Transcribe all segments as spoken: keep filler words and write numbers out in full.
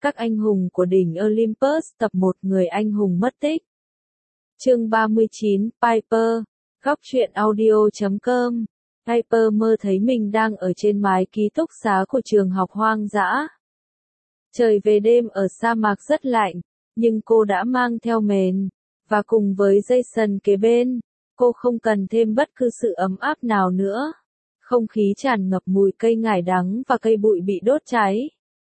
Các anh hùng của đỉnh Olympus tập một Người anh hùng mất tích. Chương ba mươi chín, Piper. Góc truyện audio chấm com. Piper mơ thấy mình đang ở trên mái ký túc xá của trường học hoang dã. Trời về đêm ở sa mạc rất lạnh, nhưng cô đã mang theo mền, và cùng với Jason kế bên, cô không cần thêm bất cứ sự ấm áp nào nữa. Không khí tràn ngập mùi cây ngải đắng và cây bụi bị đốt cháy.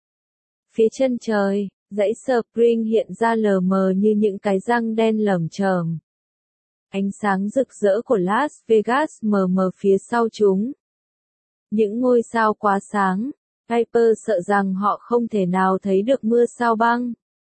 Phía chân trời, dãy Spring hiện ra lờ mờ như những cái răng đen lởm chởm. Ánh sáng rực rỡ của Las Vegas mờ mờ phía sau chúng. Những ngôi sao quá sáng, Piper sợ rằng họ không thể nào thấy được mưa sao băng.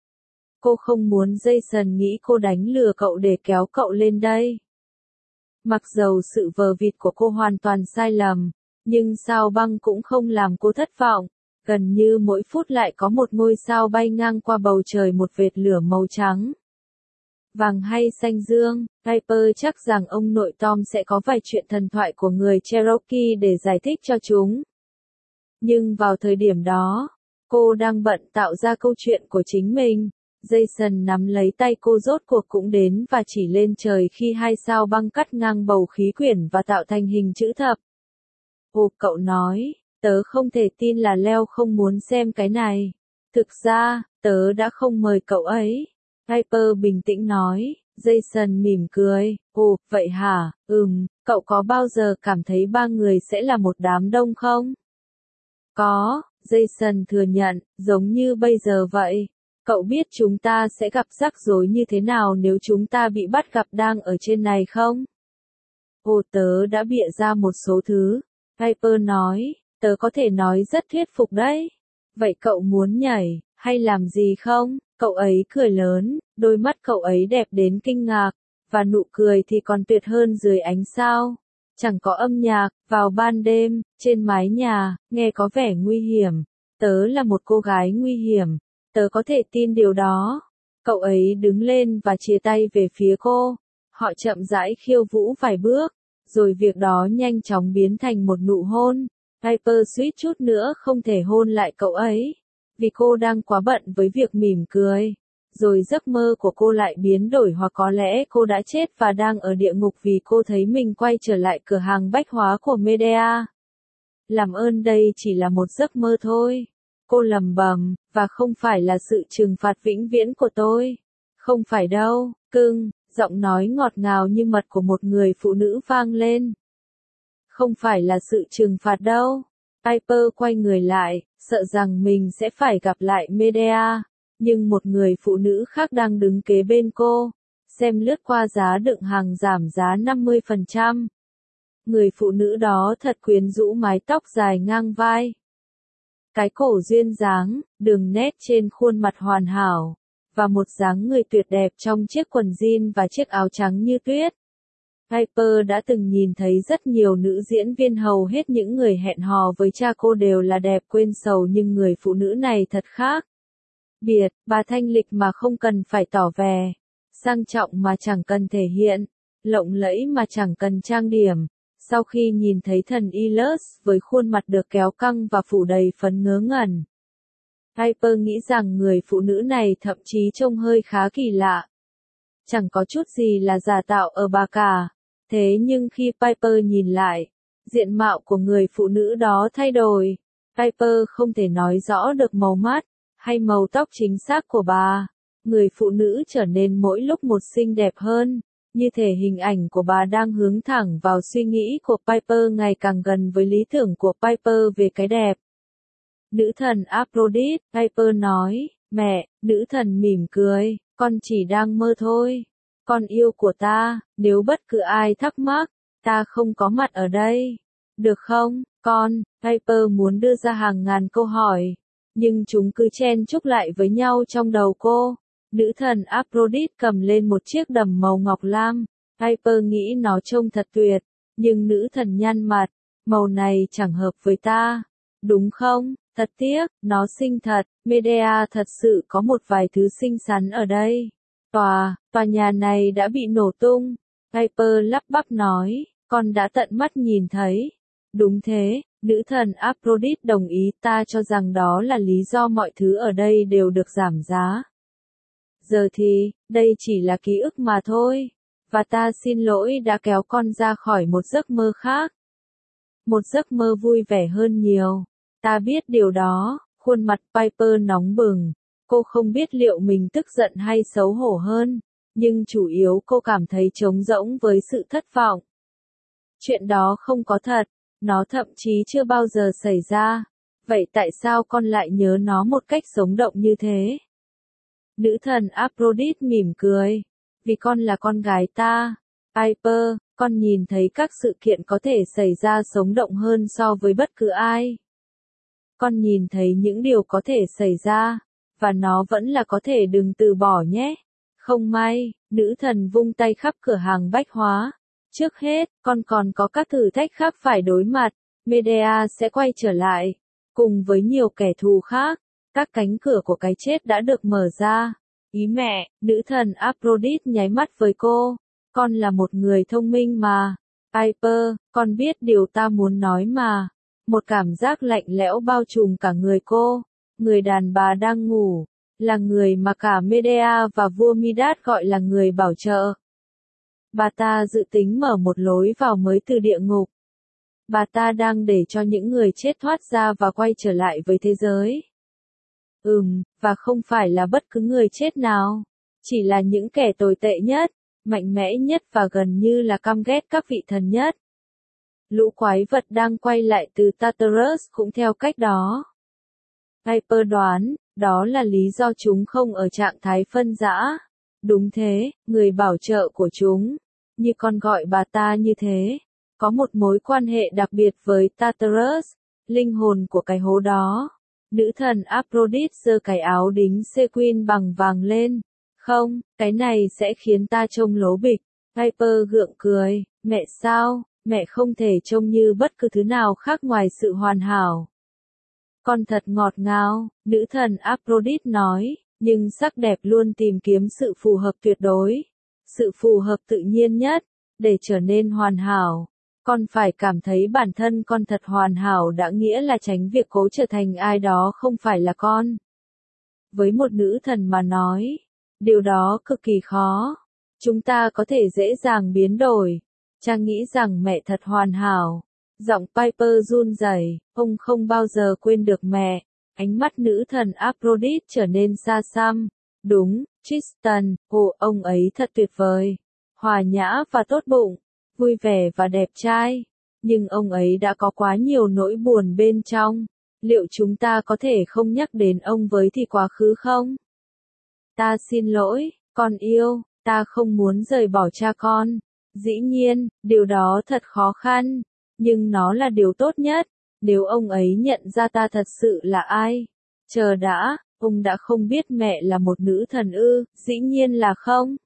Cô không muốn Jason nghĩ cô đánh lừa cậu để kéo cậu lên đây. Mặc dầu sự vờ vịt của cô hoàn toàn sai lầm, nhưng sao băng cũng không làm cô thất vọng. Gần như mỗi phút lại có một ngôi sao bay ngang qua bầu trời, một vệt lửa màu trắng. Vàng hay xanh dương, Piper chắc rằng ông nội Tom sẽ có vài chuyện thần thoại của người Cherokee để giải thích cho chúng. Nhưng vào thời điểm đó, cô đang bận tạo ra câu chuyện của chính mình. Jason nắm lấy tay cô rốt cuộc cũng đến và chỉ lên trời khi hai sao băng cắt ngang bầu khí quyển và tạo thành hình chữ thập. Ồ, cậu nói, tớ không thể tin là Leo không muốn xem cái này. Thực ra, tớ đã không mời cậu ấy. Piper bình tĩnh nói. Jason mỉm cười. Ồ, vậy hả? Ừm, cậu có bao giờ cảm thấy ba người sẽ là một đám đông không? Có, Jason thừa nhận, giống như bây giờ vậy. Cậu biết chúng ta sẽ gặp rắc rối như thế nào nếu chúng ta bị bắt gặp đang ở trên này không? Ồ, tớ đã bịa ra một số thứ. Piper nói, tớ có thể nói rất thuyết phục đấy. Vậy cậu muốn nhảy, hay làm gì không? Cậu ấy cười lớn, đôi mắt cậu ấy đẹp đến kinh ngạc, và nụ cười thì còn tuyệt hơn dưới ánh sao. Chẳng có âm nhạc, vào ban đêm, trên mái nhà, nghe có vẻ nguy hiểm. Tớ là một cô gái nguy hiểm. Tớ có thể tin điều đó. Cậu ấy đứng lên và chia tay về phía cô. Họ chậm rãi khiêu vũ vài bước, rồi việc đó nhanh chóng biến thành một nụ hôn. Piper suýt chút nữa không thể hôn lại cậu ấy, vì cô đang quá bận với việc mỉm cười. Rồi giấc mơ của cô lại biến đổi, hoặc có lẽ cô đã chết và đang ở địa ngục vì cô thấy mình quay trở lại cửa hàng bách hóa của Medea. Làm ơn, đây chỉ là một giấc mơ thôi. Cô lầm bầm, và không phải là sự trừng phạt vĩnh viễn của tôi. Không phải đâu, cưng, giọng nói ngọt ngào như mật của một người phụ nữ vang lên. Không phải là sự trừng phạt đâu. Piper quay người lại, sợ rằng mình sẽ phải gặp lại Medea. Nhưng một người phụ nữ khác đang đứng kế bên cô, xem lướt qua giá đựng hàng giảm giá năm mươi phần trăm. Người phụ nữ đó thật quyến rũ, mái tóc dài ngang vai. Cái cổ duyên dáng, đường nét trên khuôn mặt hoàn hảo, và một dáng người tuyệt đẹp trong chiếc quần jean và chiếc áo trắng như tuyết. Piper đã từng nhìn thấy rất nhiều nữ diễn viên, hầu hết những người hẹn hò với cha cô đều là đẹp quên sầu, nhưng người phụ nữ này thật khác. Biệt, bà thanh lịch mà không cần phải tỏ vẻ, sang trọng mà chẳng cần thể hiện, lộng lẫy mà chẳng cần trang điểm. Sau khi nhìn thấy thần Ilus với khuôn mặt được kéo căng và phủ đầy phấn ngớ ngẩn, Piper nghĩ rằng người phụ nữ này thậm chí trông hơi khá kỳ lạ. Chẳng có chút gì là giả tạo ở bà cả. Thế nhưng khi Piper nhìn lại, diện mạo của người phụ nữ đó thay đổi. Piper không thể nói rõ được màu mắt hay màu tóc chính xác của bà. Người phụ nữ trở nên mỗi lúc một xinh đẹp hơn, như thể hình ảnh của bà đang hướng thẳng vào suy nghĩ của Piper, ngày càng gần với lý tưởng của Piper về cái đẹp. Nữ thần Aphrodite, Piper nói. Mẹ, nữ thần mỉm cười, con chỉ đang mơ thôi. Con yêu của ta, nếu bất cứ ai thắc mắc, ta không có mặt ở đây. Được không, con? Piper muốn đưa ra hàng ngàn câu hỏi, nhưng chúng cứ chen chúc lại với nhau trong đầu cô. Nữ thần Aphrodite cầm lên một chiếc đầm màu ngọc lam. Piper nghĩ nó trông thật tuyệt, nhưng nữ thần nhăn mặt. Màu này chẳng hợp với ta, đúng không? Thật tiếc, nó xinh thật. Medea thật sự có một vài thứ xinh xắn ở đây. Tòa, tòa nhà này đã bị nổ tung. Piper lắp bắp nói, con đã tận mắt nhìn thấy. Đúng thế, nữ thần Aphrodite đồng ý, ta cho rằng đó là lý do mọi thứ ở đây đều được giảm giá. Giờ thì, đây chỉ là ký ức mà thôi, và ta xin lỗi đã kéo con ra khỏi một giấc mơ khác. Một giấc mơ vui vẻ hơn nhiều. Ta biết điều đó, khuôn mặt Piper nóng bừng. Cô không biết liệu mình tức giận hay xấu hổ hơn, nhưng chủ yếu cô cảm thấy trống rỗng với sự thất vọng. Chuyện đó không có thật, nó thậm chí chưa bao giờ xảy ra. Vậy tại sao con lại nhớ nó một cách sống động như thế? Nữ thần Aphrodite mỉm cười. Vì con là con gái ta. Piper, con nhìn thấy các sự kiện có thể xảy ra sống động hơn so với bất cứ ai. Con nhìn thấy những điều có thể xảy ra, và nó vẫn là có thể, đừng từ bỏ nhé. Không may, nữ thần vung tay khắp cửa hàng bách hóa. Trước hết, con còn có các thử thách khác phải đối mặt. Medea sẽ quay trở lại, cùng với nhiều kẻ thù khác. Các cánh cửa của cái chết đã được mở ra. Ý mẹ, nữ thần Aphrodite nháy mắt với cô. Con là một người thông minh mà. Piper, con biết điều ta muốn nói mà. Một cảm giác lạnh lẽo bao trùm cả người cô. Người đàn bà đang ngủ, là người mà cả Medea và vua Midas gọi là người bảo trợ. Bà ta dự tính mở một lối vào mới từ địa ngục. Bà ta đang để cho những người chết thoát ra và quay trở lại với thế giới. Ừm, và không phải là bất cứ người chết nào. Chỉ là những kẻ tồi tệ nhất, mạnh mẽ nhất và gần như là căm ghét các vị thần nhất. Lũ quái vật đang quay lại từ Tartarus cũng theo cách đó. Piper đoán, đó là lý do chúng không ở trạng thái phân rã. Đúng thế, người bảo trợ của chúng, như con gọi bà ta như thế, có một mối quan hệ đặc biệt với Tartarus, linh hồn của cái hố đó. Nữ thần Aphrodite giơ cái áo đính sequin bằng vàng lên. Không, cái này sẽ khiến ta trông lố bịch. Piper gượng cười, mẹ sao, mẹ không thể trông như bất cứ thứ nào khác ngoài sự hoàn hảo. Con thật ngọt ngào, nữ thần Aphrodite nói, nhưng sắc đẹp luôn tìm kiếm sự phù hợp tuyệt đối, sự phù hợp tự nhiên nhất, để trở nên hoàn hảo. Con phải cảm thấy bản thân con thật hoàn hảo đã nghĩa là tránh việc cố trở thành ai đó không phải là con. Với một nữ thần mà nói, điều đó cực kỳ khó. Chúng ta có thể dễ dàng biến đổi. Cha nghĩ rằng mẹ thật hoàn hảo. Giọng Piper run rẩy, ông không bao giờ quên được mẹ. Ánh mắt nữ thần Aphrodite trở nên xa xăm. Đúng, Tristan, ồ, ông ấy thật tuyệt vời. Hòa nhã và tốt bụng, vui vẻ và đẹp trai. Nhưng ông ấy đã có quá nhiều nỗi buồn bên trong. Liệu chúng ta có thể không nhắc đến ông với thì quá khứ không? Ta xin lỗi, con yêu, ta không muốn rời bỏ cha con. Dĩ nhiên, điều đó thật khó khăn, nhưng nó là điều tốt nhất, nếu ông ấy nhận ra ta thật sự là ai. Chờ đã, ông đã không biết mẹ là một nữ thần ư, dĩ nhiên là không.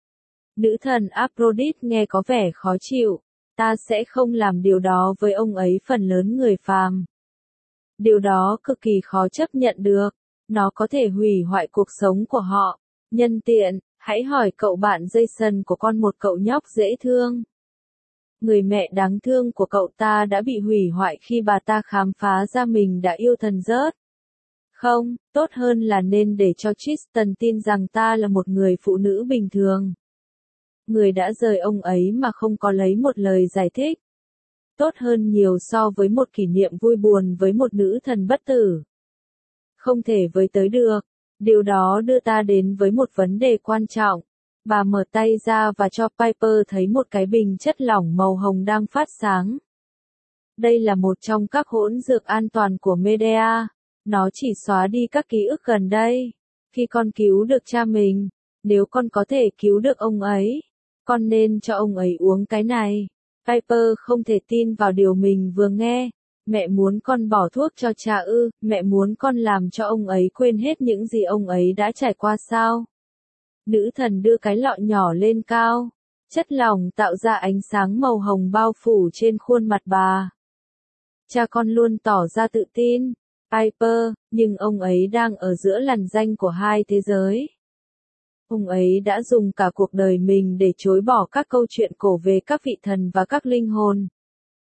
Nữ thần Aphrodite nghe có vẻ khó chịu, ta sẽ không làm điều đó với ông ấy, phần lớn người phàm. Điều đó cực kỳ khó chấp nhận được, nó có thể hủy hoại cuộc sống của họ. Nhân tiện, hãy hỏi cậu bạn Jason của con, một cậu nhóc dễ thương. Người mẹ đáng thương của cậu ta đã bị hủy hoại khi bà ta khám phá ra mình đã yêu thần rớt. Không, tốt hơn là nên để cho Tristan tin rằng ta là một người phụ nữ bình thường. Người đã rời ông ấy mà không có lấy một lời giải thích. Tốt hơn nhiều so với một kỷ niệm vui buồn với một nữ thần bất tử. Không thể với tới được. Điều đó đưa ta đến với một vấn đề quan trọng. Bà mở tay ra và cho Piper thấy một cái bình chất lỏng màu hồng đang phát sáng. Đây là một trong các hỗn dược an toàn của Medea. Nó chỉ xóa đi các ký ức gần đây. Khi con cứu được cha mình, nếu con có thể cứu được ông ấy, con nên cho ông ấy uống cái này. Piper không thể tin vào điều mình vừa nghe. Mẹ muốn con bỏ thuốc cho cha ư, mẹ muốn con làm cho ông ấy quên hết những gì ông ấy đã trải qua sao? Nữ thần đưa cái lọ nhỏ lên cao. Chất lỏng tạo ra ánh sáng màu hồng bao phủ trên khuôn mặt bà. Cha con luôn tỏ ra tự tin, Piper, nhưng ông ấy đang ở giữa lằn ranh của hai thế giới. Ông ấy đã dùng cả cuộc đời mình để chối bỏ các câu chuyện cổ về các vị thần và các linh hồn.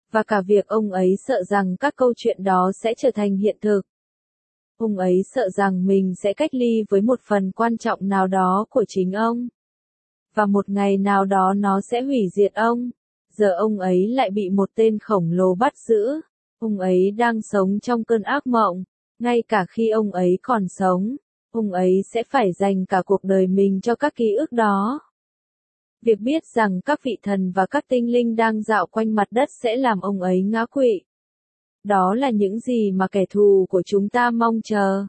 và cả việc ông ấy sợ rằng các câu chuyện đó sẽ trở thành hiện thực. Ông ấy sợ rằng mình sẽ cách ly với một phần quan trọng nào đó của chính ông. Và một ngày nào đó nó sẽ hủy diệt ông. Giờ ông ấy lại bị một tên khổng lồ bắt giữ. Ông ấy đang sống trong cơn ác mộng. Ngay cả khi ông ấy còn sống, ông ấy sẽ phải dành cả cuộc đời mình cho các ký ức đó. Việc biết rằng các vị thần và các tinh linh đang dạo quanh mặt đất sẽ làm ông ấy ngã quỵ. Đó là những gì mà kẻ thù của chúng ta mong chờ.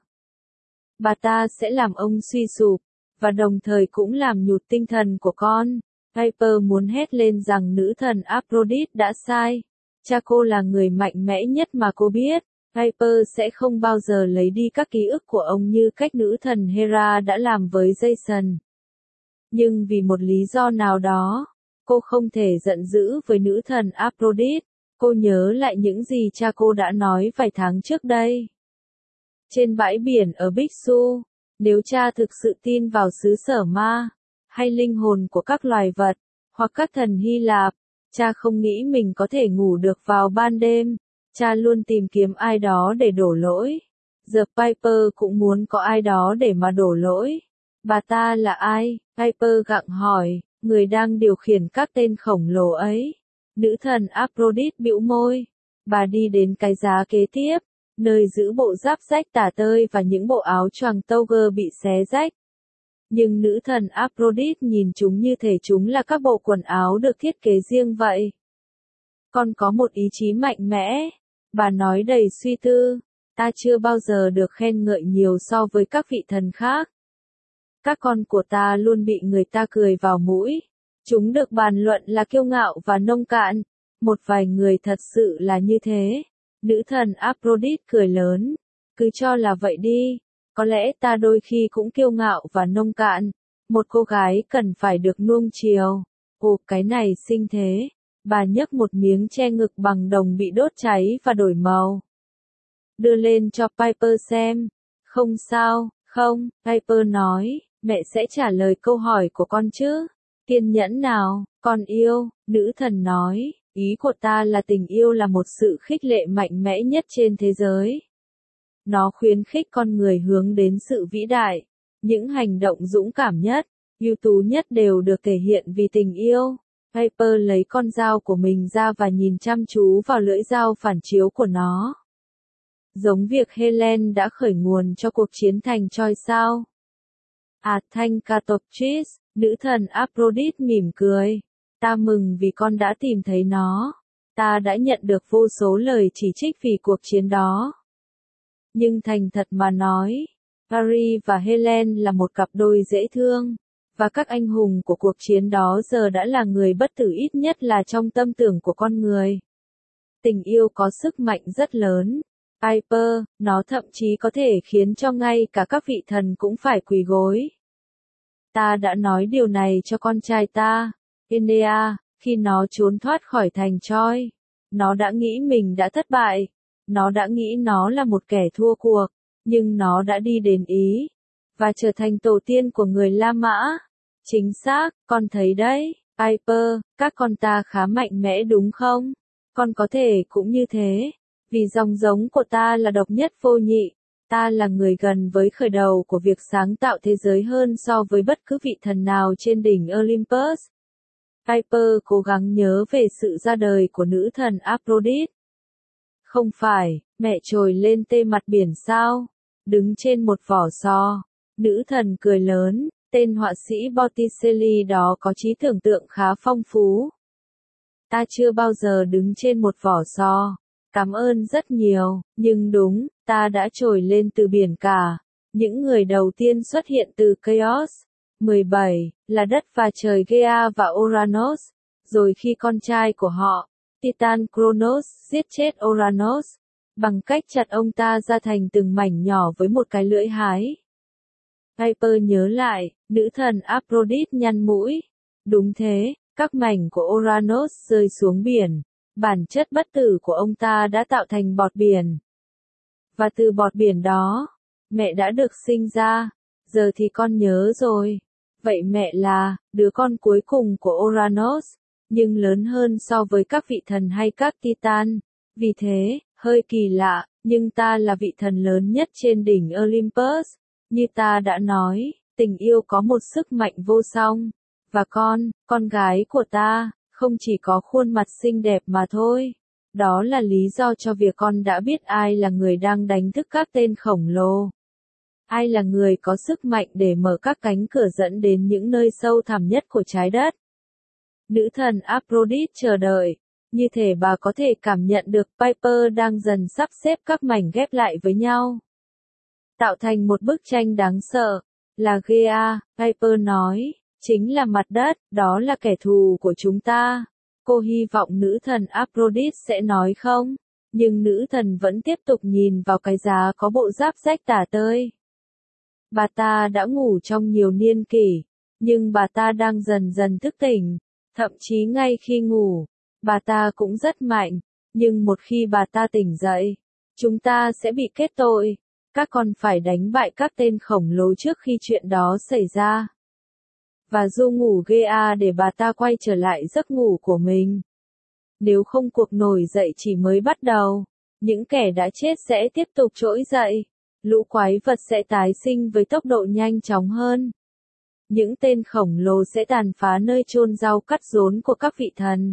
Bà ta sẽ làm ông suy sụp, và đồng thời cũng làm nhụt tinh thần của con. Piper muốn hét lên rằng nữ thần Aphrodite đã sai. Cha cô là người mạnh mẽ nhất mà cô biết. Piper sẽ không bao giờ lấy đi các ký ức của ông như cách nữ thần Hera đã làm với Jason. Nhưng vì một lý do nào đó, cô không thể giận dữ với nữ thần Aphrodite. Cô nhớ lại những gì cha cô đã nói vài tháng trước đây. Trên bãi biển ở Bixu, nếu cha thực sự tin vào xứ sở ma, hay linh hồn của các loài vật, hoặc các thần Hy Lạp, cha không nghĩ mình có thể ngủ được vào ban đêm. Cha luôn tìm kiếm ai đó để đổ lỗi. Giờ Piper cũng muốn có ai đó để mà đổ lỗi. Bà ta là ai? Piper gặng hỏi, người đang điều khiển các tên khổng lồ ấy. Nữ thần Aphrodite bĩu môi. Bà đi đến cái giá kế tiếp, nơi giữ bộ giáp rách tả tơi và những bộ áo choàng togger bị xé rách. Nhưng nữ thần Aphrodite nhìn chúng như thể chúng là các bộ quần áo được thiết kế riêng vậy. Con có một ý chí mạnh mẽ. Bà nói đầy suy tư. Ta chưa bao giờ được khen ngợi nhiều so với các vị thần khác. Các con của ta luôn bị người ta cười vào mũi. Chúng được bàn luận là kiêu ngạo và nông cạn. Một vài người thật sự là như thế. Nữ thần Aphrodite cười lớn. Cứ cho là vậy đi. Có lẽ ta đôi khi cũng kiêu ngạo và nông cạn. Một cô gái cần phải được nuông chiều. Ồ, cái này xinh thế. Bà nhấc một miếng che ngực bằng đồng bị đốt cháy và đổi màu. Đưa lên cho Piper xem. Không sao, không, Piper nói, mẹ sẽ trả lời câu hỏi của con chứ. Kiên nhẫn nào, con yêu, nữ thần nói, ý của ta là tình yêu là một sự khích lệ mạnh mẽ nhất trên thế giới. Nó khuyến khích con người hướng đến sự vĩ đại. Những hành động dũng cảm nhất, ưu tú nhất đều được thể hiện vì tình yêu. Piper lấy con dao của mình ra và nhìn chăm chú vào lưỡi dao phản chiếu của nó. Giống việc Helen đã khởi nguồn cho cuộc chiến thành Troy sao? À thanh Catoptris, nữ thần Aphrodite mỉm cười. Ta mừng vì con đã tìm thấy nó. Ta đã nhận được vô số lời chỉ trích vì cuộc chiến đó. Nhưng thành thật mà nói, Paris và Helen là một cặp đôi dễ thương. Và các anh hùng của cuộc chiến đó giờ đã là người bất tử ít nhất là trong tâm tưởng của con người. Tình yêu có sức mạnh rất lớn. Piper, nó thậm chí có thể khiến cho ngay cả các vị thần cũng phải quỳ gối. Ta đã nói điều này cho con trai ta, Enea, khi nó trốn thoát khỏi thành Troy. Nó đã nghĩ mình đã thất bại. Nó đã nghĩ nó là một kẻ thua cuộc. Nhưng nó đã đi đến Ý. Và trở thành tổ tiên của người La Mã. Chính xác, con thấy đấy, Piper, các con ta khá mạnh mẽ đúng không? Con có thể cũng như thế. Vì dòng giống của ta là độc nhất vô nhị. Ta là người gần với khởi đầu của việc sáng tạo thế giới hơn so với bất cứ vị thần nào trên đỉnh Olympus. Piper cố gắng nhớ về sự ra đời của nữ thần Aphrodite. Không phải, mẹ trồi lên tê mặt biển sao? Đứng trên một vỏ sò. Nữ thần cười lớn, tên họa sĩ Botticelli đó có trí tưởng tượng khá phong phú. Ta chưa bao giờ đứng trên một vỏ sò. Cảm ơn rất nhiều, nhưng đúng, ta đã trồi lên từ biển cả. Những người đầu tiên xuất hiện từ Chaos. mười bảy, là đất và trời Gaia và Uranus. Rồi khi con trai của họ, Titan Kronos, giết chết Uranus. Bằng cách chặt ông ta ra thành từng mảnh nhỏ với một cái lưỡi hái. Piper nhớ lại, nữ thần Aphrodite nhăn mũi. Đúng thế, các mảnh của Uranus rơi xuống biển. Bản chất bất tử của ông ta đã tạo thành bọt biển. Và từ bọt biển đó, mẹ đã được sinh ra. Giờ thì con nhớ rồi. Vậy mẹ là, đứa con cuối cùng của Uranus. nhưng lớn hơn so với các vị thần hay các Titan. Vì thế, hơi kỳ lạ, nhưng ta là vị thần lớn nhất trên đỉnh Olympus. Như ta đã nói, tình yêu có một sức mạnh vô song. Và con, con gái của ta, không chỉ có khuôn mặt xinh đẹp mà thôi. Đó là lý do cho việc con đã biết ai là người đang đánh thức các tên khổng lồ. Ai là người có sức mạnh để mở các cánh cửa dẫn đến những nơi sâu thẳm nhất của trái đất. Nữ thần Aphrodite chờ đợi. Như thể bà có thể cảm nhận được Piper đang dần sắp xếp các mảnh ghép lại với nhau. Tạo thành một bức tranh đáng sợ. Là Gaia, Piper nói, chính là mặt đất, đó là kẻ thù của chúng ta. Cô hy vọng nữ thần Aphrodite sẽ nói không, nhưng nữ thần vẫn tiếp tục nhìn vào cái giá có bộ giáp rách tả tơi. Bà ta đã ngủ trong nhiều niên kỷ, nhưng bà ta đang dần dần thức tỉnh, thậm chí ngay khi ngủ, bà ta cũng rất mạnh, nhưng một khi bà ta tỉnh dậy, chúng ta sẽ bị kết tội. Các con phải đánh bại các tên khổng lồ trước khi chuyện đó xảy ra. Và du ngủ Gaia để bà ta quay trở lại giấc ngủ của mình. Nếu không cuộc nổi dậy chỉ mới bắt đầu, những kẻ đã chết sẽ tiếp tục trỗi dậy. Lũ quái vật sẽ tái sinh với tốc độ nhanh chóng hơn. Những tên khổng lồ sẽ tàn phá nơi chôn rau cắt rốn của các vị thần.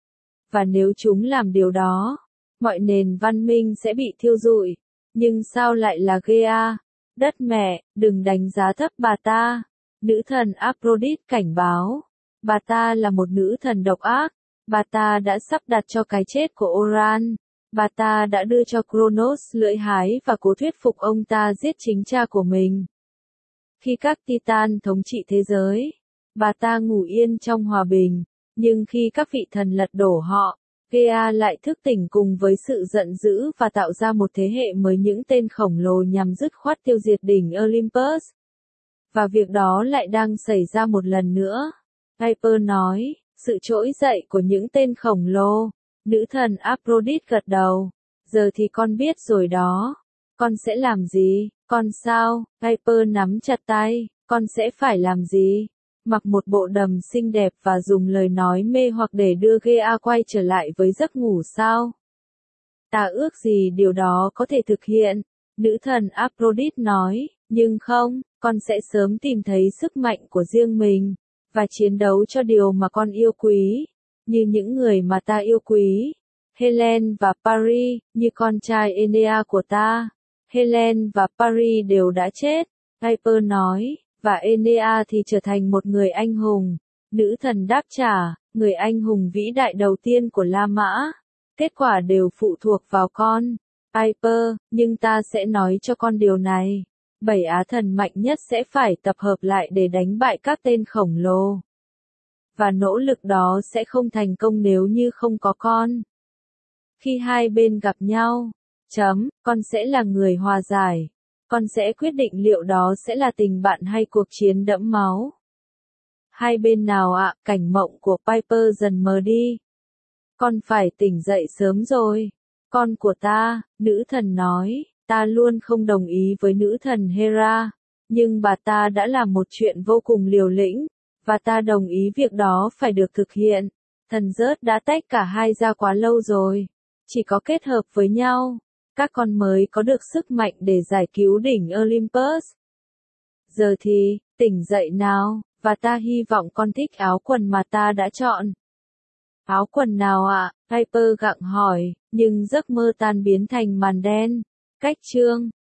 Và nếu chúng làm điều đó, mọi nền văn minh sẽ bị thiêu rụi. Nhưng sao lại là Gaia? Đất mẹ, đừng đánh giá thấp bà ta. Nữ thần Aphrodite cảnh báo. Bà ta là một nữ thần độc ác. Bà ta đã sắp đặt cho cái chết của Oran. Bà ta đã đưa cho Kronos lưỡi hái và cố thuyết phục ông ta giết chính cha của mình. Khi các Titan thống trị thế giới, bà ta ngủ yên trong hòa bình. Nhưng khi các vị thần lật đổ họ, Gaia lại thức tỉnh cùng với sự giận dữ và tạo ra một thế hệ mới những tên khổng lồ nhằm dứt khoát tiêu diệt đỉnh Olympus. Và việc đó lại đang xảy ra một lần nữa. Piper nói, sự trỗi dậy của những tên khổng lồ. Nữ thần Aphrodite gật đầu. Giờ thì con biết rồi đó. Con sẽ làm gì? Con sao? Piper nắm chặt tay. Con sẽ phải làm gì? Mặc một bộ đầm xinh đẹp và dùng lời nói mê hoặc để đưa Gaia quay trở lại với giấc ngủ sao? Ta ước gì điều đó có thể thực hiện. Nữ thần Aphrodite nói, nhưng không, con sẽ sớm tìm thấy sức mạnh của riêng mình, và chiến đấu cho điều mà con yêu quý, như những người mà ta yêu quý. Helen và Paris, như con trai Enea của ta. Helen và Paris đều đã chết, Piper nói, và Enea thì trở thành một người anh hùng. Nữ thần đáp trả, người anh hùng vĩ đại đầu tiên của La Mã. Kết quả đều phụ thuộc vào con. Piper, nhưng ta sẽ nói cho con điều này. Bảy á thần mạnh nhất sẽ phải tập hợp lại để đánh bại các tên khổng lồ. Và nỗ lực đó sẽ không thành công nếu như không có con. Khi hai bên gặp nhau, chấm, con sẽ là người hòa giải. Con sẽ quyết định liệu đó sẽ là tình bạn hay cuộc chiến đẫm máu. Hai bên nào ạ? À, cảnh mộng của Piper dần mờ đi. Con phải tỉnh dậy sớm rồi. Con của ta, nữ thần nói, ta luôn không đồng ý với nữ thần Hera. Nhưng bà ta đã làm một chuyện vô cùng liều lĩnh, và ta đồng ý việc đó phải được thực hiện. Thần rớt đã tách cả hai ra quá lâu rồi. Chỉ có kết hợp với nhau, các con mới có được sức mạnh để giải cứu đỉnh Olympus. Giờ thì, tỉnh dậy nào, và ta hy vọng con thích áo quần mà ta đã chọn. Áo quần nào ạ? À? Piper gặng hỏi, nhưng giấc mơ tan biến thành màn đen. Cách chương